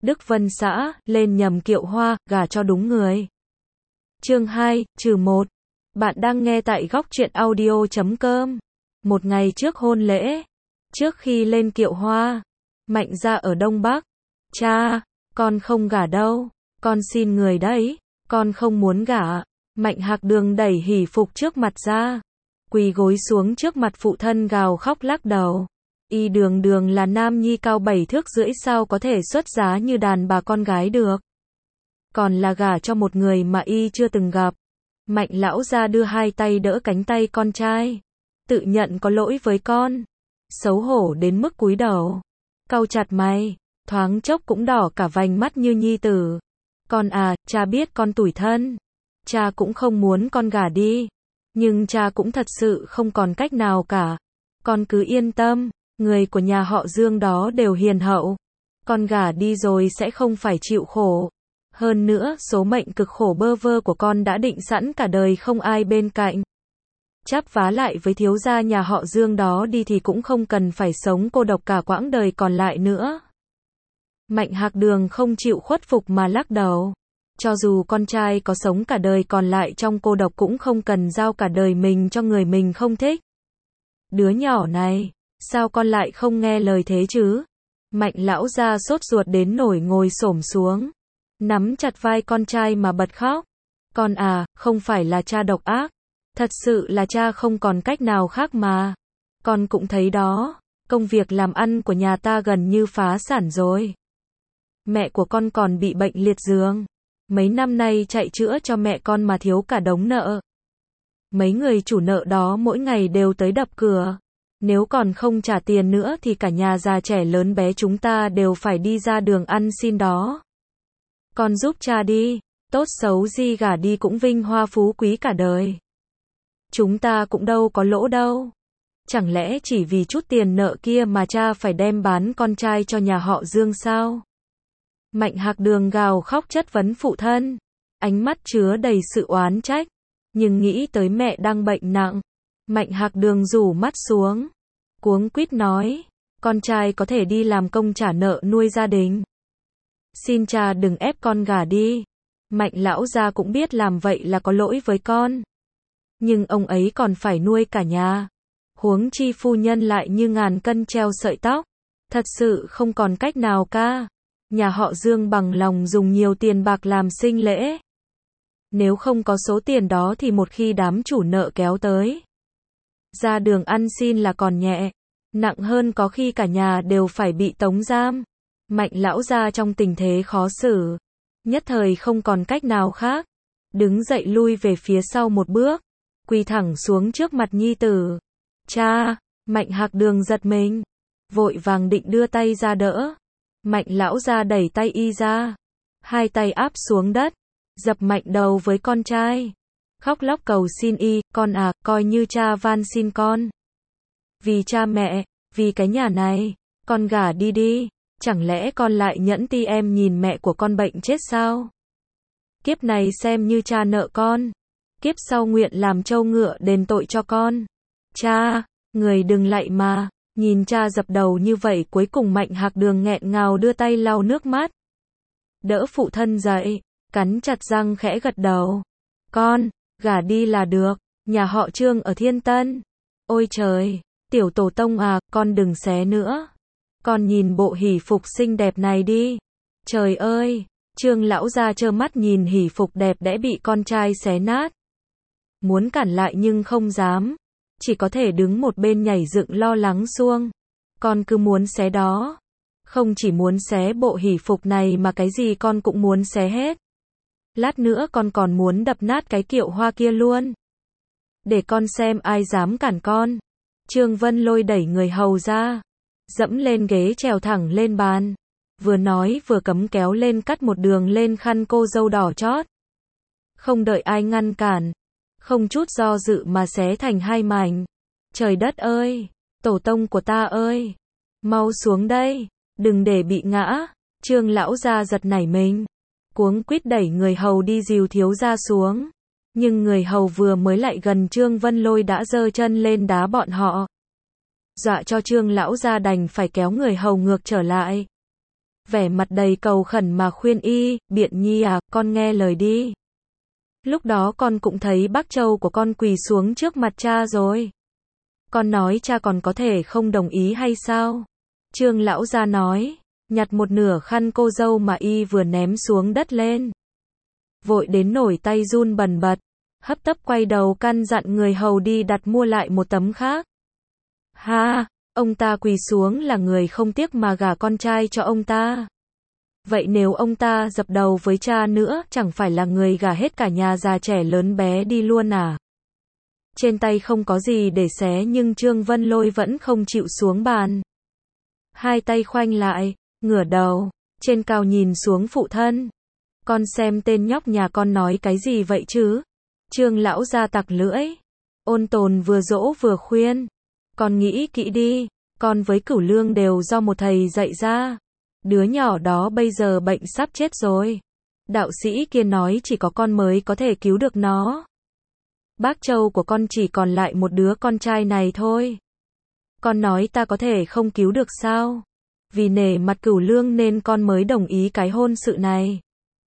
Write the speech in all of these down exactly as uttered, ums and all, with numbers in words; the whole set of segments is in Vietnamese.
Đức Vân xã, lên nhầm kiệu hoa, gả cho đúng người. Chương hai, trừ một. Bạn đang nghe tại góc truyện audio chấm com. Một ngày trước hôn lễ, trước khi lên kiệu hoa, Mạnh gia ở Đông Bắc. Cha, con không gả đâu, con xin người đấy, con không muốn gả. Mạnh Hạc Đường đẩy hỷ phục trước mặt ra, quỳ gối xuống trước mặt phụ thân gào khóc lắc đầu. Y Đường Đường là nam nhi cao bảy thước rưỡi, sao có thể xuất giá như đàn bà con gái được. Còn là gả cho một người mà y chưa từng gặp. Mạnh lão gia đưa hai tay đỡ cánh tay con trai, tự nhận có lỗi với con, xấu hổ đến mức cúi đầu, cau chặt mày, thoáng chốc cũng đỏ cả vành mắt như nhi tử. Con à, cha biết con tủi thân, cha cũng không muốn con gả đi, nhưng cha cũng thật sự không còn cách nào cả. Con cứ yên tâm, người của nhà họ Dương đó đều hiền hậu, con gả đi rồi sẽ không phải chịu khổ. Hơn nữa, số mệnh cực khổ bơ vơ của con đã định sẵn cả đời không ai bên cạnh. Chắp vá lại với thiếu gia nhà họ Dương đó đi thì cũng không cần phải sống cô độc cả quãng đời còn lại nữa. Mạnh Hạc Đường không chịu khuất phục mà lắc đầu. Cho dù con trai có sống cả đời còn lại trong cô độc cũng không cần giao cả đời mình cho người mình không thích. Đứa nhỏ này, sao con lại không nghe lời thế chứ? Mạnh lão gia sốt ruột đến nổi ngồi xổm xuống, nắm chặt vai con trai mà bật khóc. Con à, không phải là cha độc ác, thật sự là cha không còn cách nào khác mà. Con cũng thấy đó, công việc làm ăn của nhà ta gần như phá sản rồi. Mẹ của con còn bị bệnh liệt giường, mấy năm nay chạy chữa cho mẹ con mà thiếu cả đống nợ. Mấy người chủ nợ đó mỗi ngày đều tới đập cửa. Nếu còn không trả tiền nữa thì cả nhà già trẻ lớn bé chúng ta đều phải đi ra đường ăn xin đó. Con giúp cha đi, tốt xấu gì gả đi cũng vinh hoa phú quý cả đời. Chúng ta cũng đâu có lỗ đâu. Chẳng lẽ chỉ vì chút tiền nợ kia mà cha phải đem bán con trai cho nhà họ Dương sao? Mạnh Hạc Đường gào khóc chất vấn phụ thân, ánh mắt chứa đầy sự oán trách, nhưng nghĩ tới mẹ đang bệnh nặng, Mạnh Hạc Đường rủ mắt xuống, cuống quýt nói, con trai có thể đi làm công trả nợ nuôi gia đình. Xin cha đừng ép con gả đi. Mạnh lão gia cũng biết làm vậy là có lỗi với con, nhưng ông ấy còn phải nuôi cả nhà. Huống chi phu nhân lại như ngàn cân treo sợi tóc, thật sự không còn cách nào ca. Nhà họ Dương bằng lòng dùng nhiều tiền bạc làm sinh lễ. Nếu không có số tiền đó thì một khi đám chủ nợ kéo tới, ra đường ăn xin là còn nhẹ, nặng hơn có khi cả nhà đều phải bị tống giam. Mạnh lão gia trong tình thế khó xử, nhất thời không còn cách nào khác, đứng dậy lui về phía sau một bước, quỳ thẳng xuống trước mặt nhi tử. Cha! Mạnh Hạc Đường giật mình, vội vàng định đưa tay ra đỡ. Mạnh lão gia đẩy tay y ra, hai tay áp xuống đất, dập mạnh đầu với con trai, khóc lóc cầu xin y, con à, coi như cha van xin con. Vì cha mẹ, vì cái nhà này, con gả đi đi, chẳng lẽ con lại nhẫn ti em nhìn mẹ của con bệnh chết sao? Kiếp này xem như cha nợ con, kiếp sau nguyện làm trâu ngựa đền tội cho con. Cha, người đừng lạy mà. Nhìn cha dập đầu như vậy cuối cùng Mạnh Hạc Đường nghẹn ngào đưa tay lau nước mắt, đỡ phụ thân dậy, cắn chặt răng khẽ gật đầu. Con, gả đi là được, nhà họ Trương ở Thiên Tân. Ôi trời, tiểu tổ tông à, con đừng xé nữa. Con nhìn bộ hỷ phục xinh đẹp này đi. Trời ơi, Trương lão gia trơ mắt nhìn hỷ phục đẹp đẽ bị con trai xé nát. Muốn cản lại nhưng không dám, chỉ có thể đứng một bên nhảy dựng lo lắng xuông. Con cứ muốn xé đó. Không chỉ muốn xé bộ hỷ phục này mà cái gì con cũng muốn xé hết. Lát nữa con còn muốn đập nát cái kiệu hoa kia luôn. Để con xem ai dám cản con. Trương Vân Lôi đẩy người hầu ra, dẫm lên ghế trèo thẳng lên bàn, vừa nói vừa cấm kéo lên cắt một đường lên khăn cô dâu đỏ chót. Không đợi ai ngăn cản, không chút do dự mà xé thành hai mảnh. Trời đất ơi, tổ tông của ta ơi, mau xuống đây, đừng để bị ngã. Trương lão gia giật nảy mình, cuống quýt đẩy người hầu đi dìu thiếu gia xuống. Nhưng người hầu vừa mới lại gần Trương Vân Lôi đã giơ chân lên đá bọn họ, dọa cho Trương lão gia đành phải kéo người hầu ngược trở lại. vẻ mặt đầy cầu khẩn mà khuyên y, Biện Nhi à, con nghe lời đi. Lúc đó con cũng thấy bác Châu của con quỳ xuống trước mặt cha rồi. Con nói cha còn có thể không đồng ý hay sao? Trương lão gia nói, nhặt một nửa khăn cô dâu mà y vừa ném xuống đất lên. Vội đến nổi tay run bần bật, hấp tấp quay đầu căn dặn người hầu đi đặt mua lại một tấm khác. Ha, ông ta quỳ xuống là người không tiếc mà gả con trai cho ông ta. Vậy nếu ông ta dập đầu với cha nữa, chẳng phải là người gả hết cả nhà già trẻ lớn bé đi luôn à? Trên tay không có gì để xé nhưng Trương Vân Lôi vẫn không chịu xuống bàn. Hai tay khoanh lại, ngửa đầu, trên cao nhìn xuống phụ thân. Con xem tên nhóc nhà con nói cái gì vậy chứ? Trương lão gia tặc lưỡi, ôn tồn vừa dỗ vừa khuyên. Con nghĩ kỹ đi, con với Cửu Lương đều do một thầy dạy ra. Đứa nhỏ đó bây giờ bệnh sắp chết rồi. Đạo sĩ kia nói chỉ có con mới có thể cứu được nó. Bác Châu của con chỉ còn lại một đứa con trai này thôi. Con nói ta có thể không cứu được sao? Vì nể mặt Cửu Lương nên con mới đồng ý cái hôn sự này.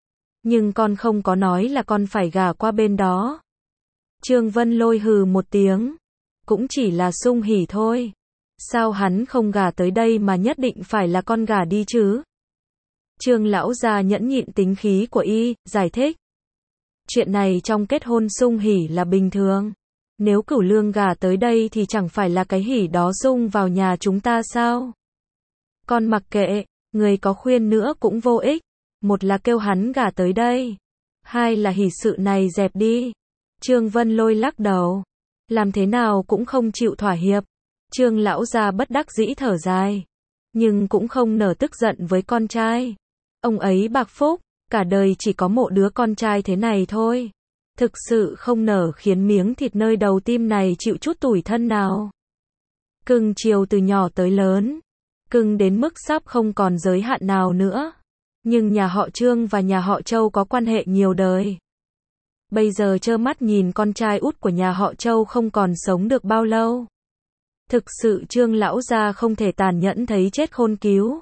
Nhưng con không có nói là con phải gả qua bên đó. Trương Vân Lôi hừ một tiếng. Cũng chỉ là sung hỉ thôi. Sao hắn không gả tới đây mà nhất định phải là con gả đi chứ? Trương lão gia nhẫn nhịn tính khí của y, giải thích. Chuyện này trong kết hôn sung hỉ là bình thường. Nếu Cửu Lương gả tới đây thì chẳng phải là cái hỉ đó sung vào nhà chúng ta sao? Con mặc kệ, người có khuyên nữa cũng vô ích. Một là kêu hắn gả tới đây. Hai là hỉ sự này dẹp đi. Trương Vân Lôi lắc đầu. Làm thế nào cũng không chịu thỏa hiệp. Trương lão gia bất đắc dĩ thở dài. Nhưng cũng không nỡ tức giận với con trai. Ông ấy bạc phúc, cả đời chỉ có một đứa con trai thế này thôi. Thực sự không nỡ khiến miếng thịt nơi đầu tim này chịu chút tủi thân nào. Cưng chiều từ nhỏ tới lớn. Cưng đến mức sắp không còn giới hạn nào nữa. Nhưng nhà họ Trương và nhà họ Châu có quan hệ nhiều đời. Bây giờ trơ mắt nhìn con trai út của nhà họ Châu không còn sống được bao lâu. Thực sự Trương lão gia không thể tàn nhẫn thấy chết khôn cứu.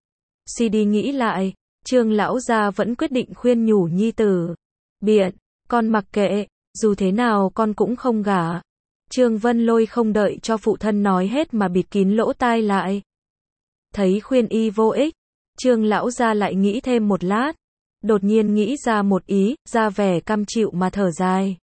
Suy đi nghĩ lại, Trương lão gia vẫn quyết định khuyên nhủ nhi tử. Biện, con mặc kệ, dù thế nào con cũng không gả. Trương Vân Lôi không đợi cho phụ thân nói hết mà bịt kín lỗ tai lại. Thấy khuyên y vô ích, Trương lão gia lại nghĩ thêm một lát. Đột nhiên nghĩ ra một ý, ra vẻ cam chịu mà thở dài.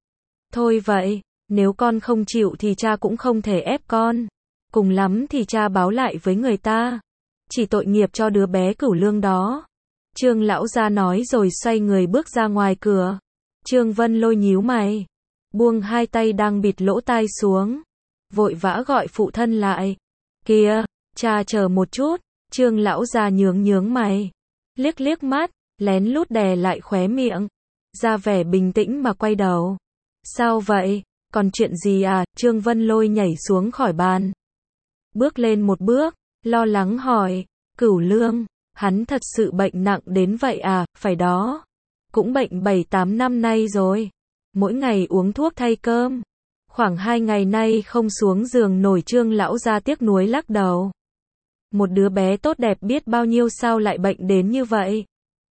Thôi vậy, nếu con không chịu thì cha cũng không thể ép con. Cùng lắm thì cha báo lại với người ta. Chỉ tội nghiệp cho đứa bé Cửu Lương đó. Trương lão gia nói rồi xoay người bước ra ngoài cửa. Trương Vân Lôi nhíu mày, buông hai tay đang bịt lỗ tai xuống, vội vã gọi phụ thân lại. Kìa, cha chờ một chút. Trương lão gia nhướng nhướng mày, liếc liếc mắt, lén lút đè lại khóe miệng, ra vẻ bình tĩnh mà quay đầu. Sao vậy? Còn chuyện gì à? Trương Vân Lôi nhảy xuống khỏi bàn, bước lên một bước, lo lắng hỏi. Cửu Lương, hắn thật sự bệnh nặng đến vậy à? Phải đó. Cũng bệnh bảy tám năm nay rồi. Mỗi ngày uống thuốc thay cơm. Khoảng hai ngày nay không xuống giường nổi. Trương lão gia tiếc nuối lắc đầu. Một đứa bé tốt đẹp biết bao nhiêu sao lại bệnh đến như vậy?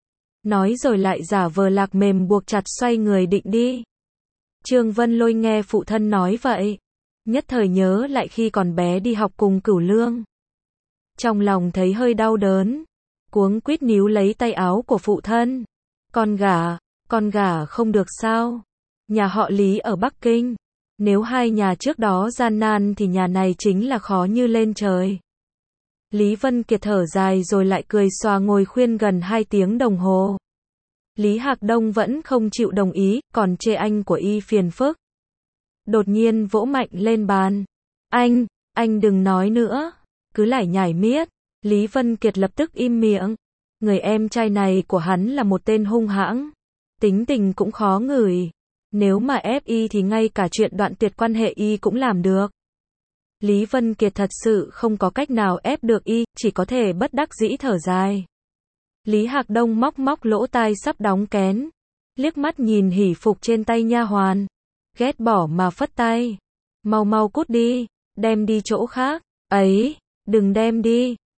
Nói rồi lại giả vờ lạc mềm buộc chặt xoay người định đi. Trương Vân Lôi nghe phụ thân nói vậy, nhất thời nhớ lại khi còn bé đi học cùng Cửu Lương. Trong lòng thấy hơi đau đớn, cuống quýt níu lấy tay áo của phụ thân. Con gả, con gả không được sao? Nhà họ Lý ở Bắc Kinh, nếu hai nhà trước đó gian nan thì nhà này chính là khó như lên trời. Lý Vân Kiệt thở dài rồi lại cười xòa ngồi khuyên gần hai tiếng đồng hồ. Lý Hạc Đông vẫn không chịu đồng ý, còn chê anh của y phiền phức. Đột nhiên vỗ mạnh lên bàn. Anh, anh đừng nói nữa, cứ lải nhải miết. Lý Vân Kiệt lập tức im miệng. Người em trai này của hắn là một tên hung hãng, tính tình cũng khó ngửi. Nếu mà ép y thì ngay cả chuyện đoạn tuyệt quan hệ y cũng làm được. Lý Vân Kiệt thật sự không có cách nào ép được y, chỉ có thể bất đắc dĩ thở dài. Lý Hạc Đông móc móc lỗ tai sắp đóng kén, liếc mắt nhìn hỷ phục trên tay nha hoàn, ghét bỏ mà phất tay. Mau mau cút đi, đem đi chỗ khác. Ấy, đừng đem đi.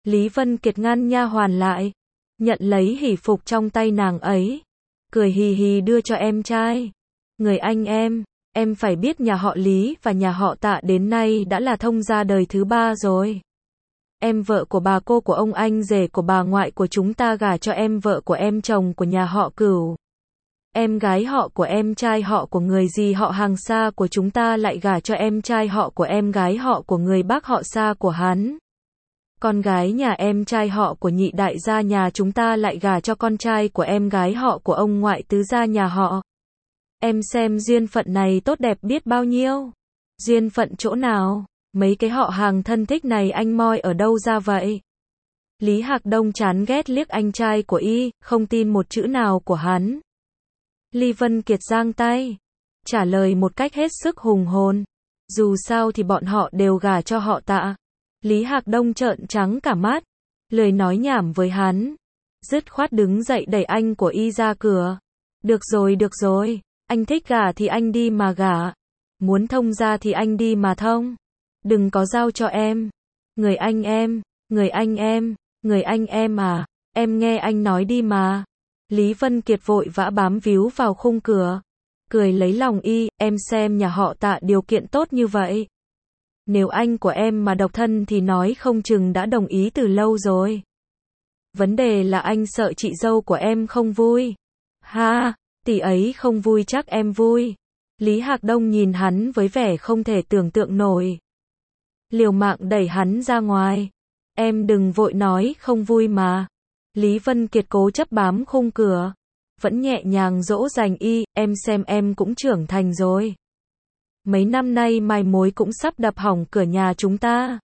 Lý Vân Kiệt ngăn nha hoàn lại, nhận lấy hỷ phục trong tay nàng ấy, cười hì hì đưa cho em trai. Người anh em, em phải biết nhà họ Lý và nhà họ Tạ đến nay đã là thông gia đời thứ ba rồi. Em vợ của bà cô của ông anh rể của bà ngoại của chúng ta gả cho em vợ của em chồng của nhà họ Cửu. Em gái họ của em trai họ của người dì họ hàng xa của chúng ta lại gả cho em trai họ của em gái họ của người bác họ xa của hắn. Con gái nhà em trai họ của nhị đại gia nhà chúng ta lại gả cho con trai của em gái họ của ông ngoại tứ gia nhà họ. Em xem duyên phận này tốt đẹp biết bao nhiêu. Duyên phận chỗ nào? Mấy cái họ hàng thân thích này anh moi ở đâu ra vậy? Lý Hạc Đông chán ghét liếc anh trai của y, không tin một chữ nào của hắn. Lý Vân Kiệt giang tay, trả lời một cách hết sức hùng hồn. Dù sao thì bọn họ đều gả cho họ Tạ. Lý Hạc Đông trợn trắng cả mắt, lười nói nhảm với hắn. Dứt khoát đứng dậy đẩy anh của y ra cửa. Được rồi được rồi, anh thích gả thì anh đi mà gả. Muốn thông gia thì anh đi mà thông. Đừng có giao cho em. Người anh em, người anh em, người anh em à, em nghe anh nói đi mà. Lý Vân Kiệt vội vã bám víu vào khung cửa, cười lấy lòng y, em xem nhà họ Tạ điều kiện tốt như vậy. Nếu anh của em mà độc thân thì nói không chừng đã đồng ý từ lâu rồi. Vấn đề là anh sợ chị dâu của em không vui. Ha, tỷ ấy không vui chắc em vui. Lý Hạc Đông nhìn hắn với vẻ không thể tưởng tượng nổi. Liều mạng đẩy hắn ra ngoài. Em đừng vội nói không vui mà. Lý Vân Kiệt cố chấp bám khung cửa, vẫn nhẹ nhàng dỗ dành y, em xem em cũng trưởng thành rồi. Mấy năm nay mai mối cũng sắp đập hỏng cửa nhà chúng ta.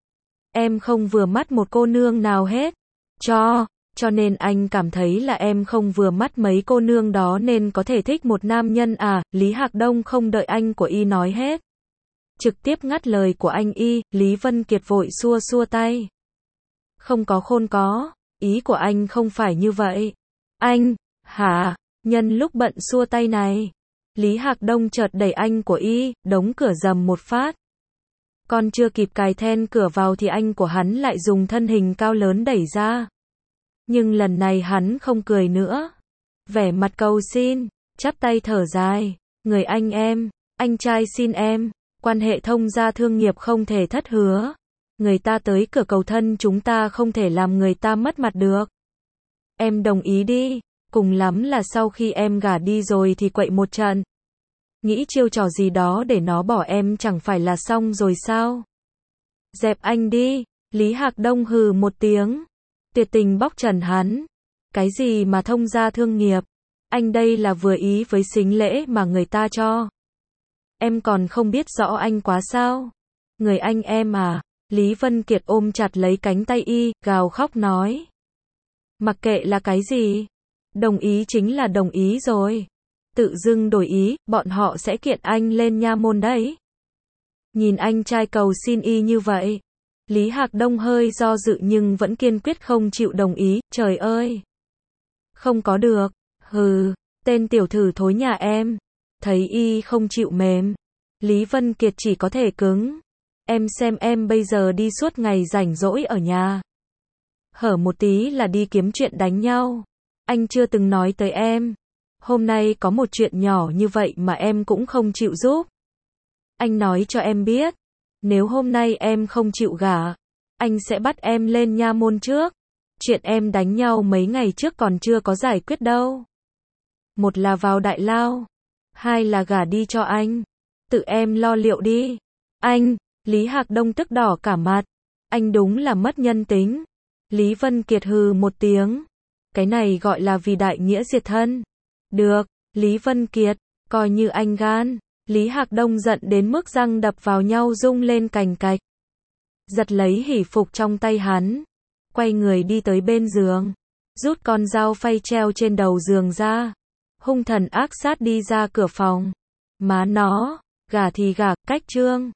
Em không vừa mắt một cô nương nào hết. Cho, cho nên anh cảm thấy là em không vừa mắt mấy cô nương đó nên có thể thích một nam nhân à, Lý Hạc Đông không đợi anh của y nói hết. Trực tiếp ngắt lời của anh y, Lý Vân Kiệt vội xua xua tay. Không có khôn có, ý của anh không phải như vậy. Anh, hả, nhân lúc bận xua tay này. Lý Hạc Đông chợt đẩy anh của y, đóng cửa rầm một phát. Còn chưa kịp cài then cửa vào thì anh của hắn lại dùng thân hình cao lớn đẩy ra. Nhưng lần này hắn không cười nữa. Vẻ mặt cầu xin, chắp tay thở dài. Người anh em, anh trai xin em, quan hệ thông gia thương nghiệp không thể thất hứa. Người ta tới cửa cầu thân chúng ta không thể làm người ta mất mặt được. Em đồng ý đi, cùng lắm là sau khi em gả đi rồi thì quậy một trận. Nghĩ chiêu trò gì đó để nó bỏ em chẳng phải là xong rồi sao? Dẹp anh đi, Lý Hạc Đông hừ một tiếng. Tuyệt tình bóc trần hắn. Cái gì mà thông gia thương nghiệp? Anh đây là vừa ý với sính lễ mà người ta cho. Em còn không biết rõ anh quá sao? Người anh em à? Lý Vân Kiệt ôm chặt lấy cánh tay y, gào khóc nói. Mặc kệ là cái gì? Đồng ý chính là đồng ý rồi. Tự dưng đổi ý, bọn họ sẽ kiện anh lên nha môn đấy. Nhìn anh trai cầu xin y như vậy. Lý Hạc Đông hơi do dự nhưng vẫn kiên quyết không chịu đồng ý, trời ơi. Không có được, hừ, tên tiểu thử thối nhà em. Thấy y không chịu mềm. Lý Vân Kiệt chỉ có thể cứng. Em xem em bây giờ đi suốt ngày rảnh rỗi ở nhà. Hở một tí là đi kiếm chuyện đánh nhau. Anh chưa từng nói tới em. Hôm nay có một chuyện nhỏ như vậy mà em cũng không chịu giúp. Anh nói cho em biết. Nếu hôm nay em không chịu gả, anh sẽ bắt em lên nha môn trước. Chuyện em đánh nhau mấy ngày trước còn chưa có giải quyết đâu. Một là vào đại lao. Hai là gả đi cho anh. Tự em lo liệu đi. Anh, Lý Hạc Đông tức đỏ cả mặt. Anh đúng là mất nhân tính. Lý Vân Kiệt hừ một tiếng. Cái này gọi là vì đại nghĩa diệt thân. Được, Lý Vân Kiệt, coi như anh gan. Lý Hạc Đông giận đến mức răng đập vào nhau rung lên cành cạch. Giật lấy hỷ phục trong tay hắn. Quay người đi tới bên giường. Rút con dao phay treo trên đầu giường ra. Hung thần ác sát đi ra cửa phòng. Má nó, gả thì gả, cách trương.